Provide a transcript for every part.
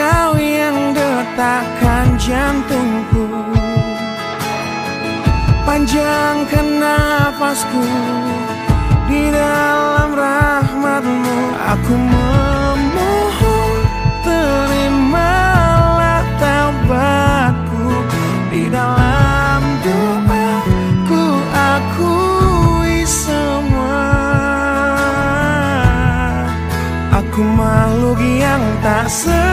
Kau yang detakkan jantungku, panjangkan nafasku di dalam rahmat-Mu. Aku memohon, terimalah taubatku. Di dalam doa ku akui semua, aku makhluk yang tak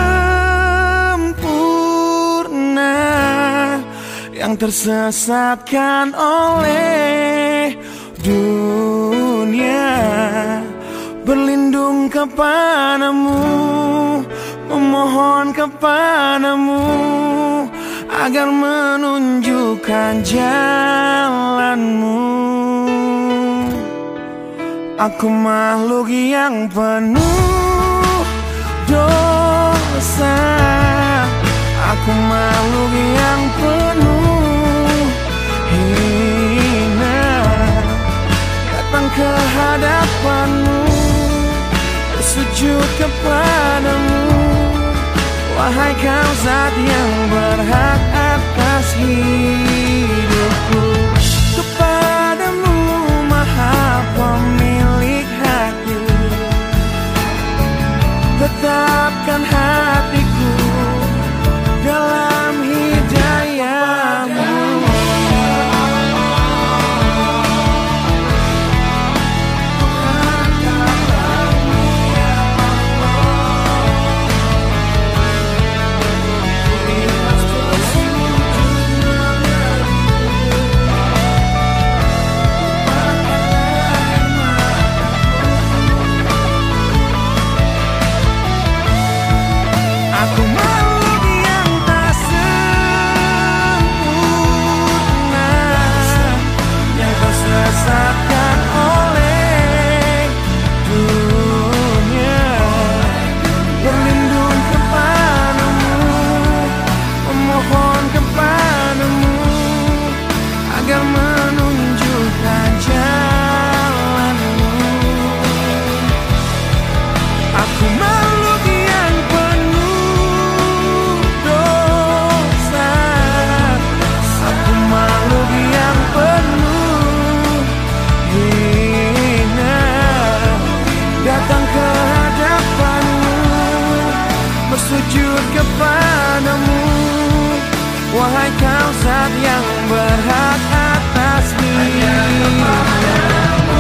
sempurna, yang tersesatkan oleh dunia. Berlindung kepadamu, memohon kepadamu agar menunjukkan jalan-Mu. Aku makhluk yang penuh dosa, aku makhluk yang penuh hina, datang ke hadapan-Mu, bersujud kepadamu. Wahai Kau Zat yang berhak atas hidupku. Kepadamu Maha Pemilik hati, tetapkan hatiku dalam hidayah-Mu. Aku makhluk yang tak sempurna, yang tersesatkan oleh dunia. Berlindung kepadamu, memohon kepadamu agar menunjukkan jalan-Mu. Aku makhluk yang penuh dosa, aku makhluk yang penuh hina, datang ke hadapan-Mu, bersujud kepadamu. Wahai Kau Zat yang berhak atas hidupku.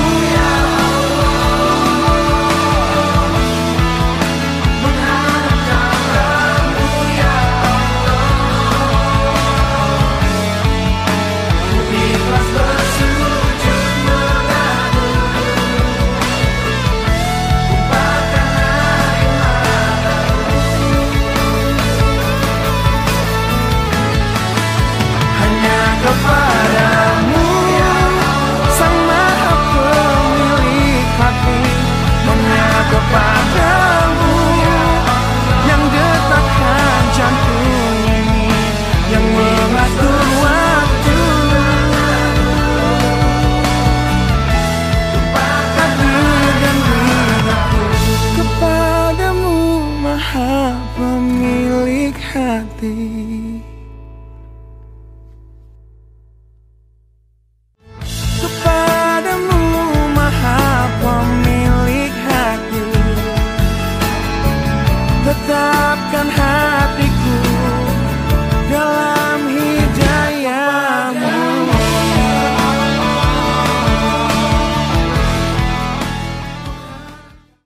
Kepadamu Sang Maha Pemilik hati, hanya kepadamu yang detakkan jantung ini, yang mengatur waktu. Hadir dan hidupku, kepadamu Maha Pemilik hati.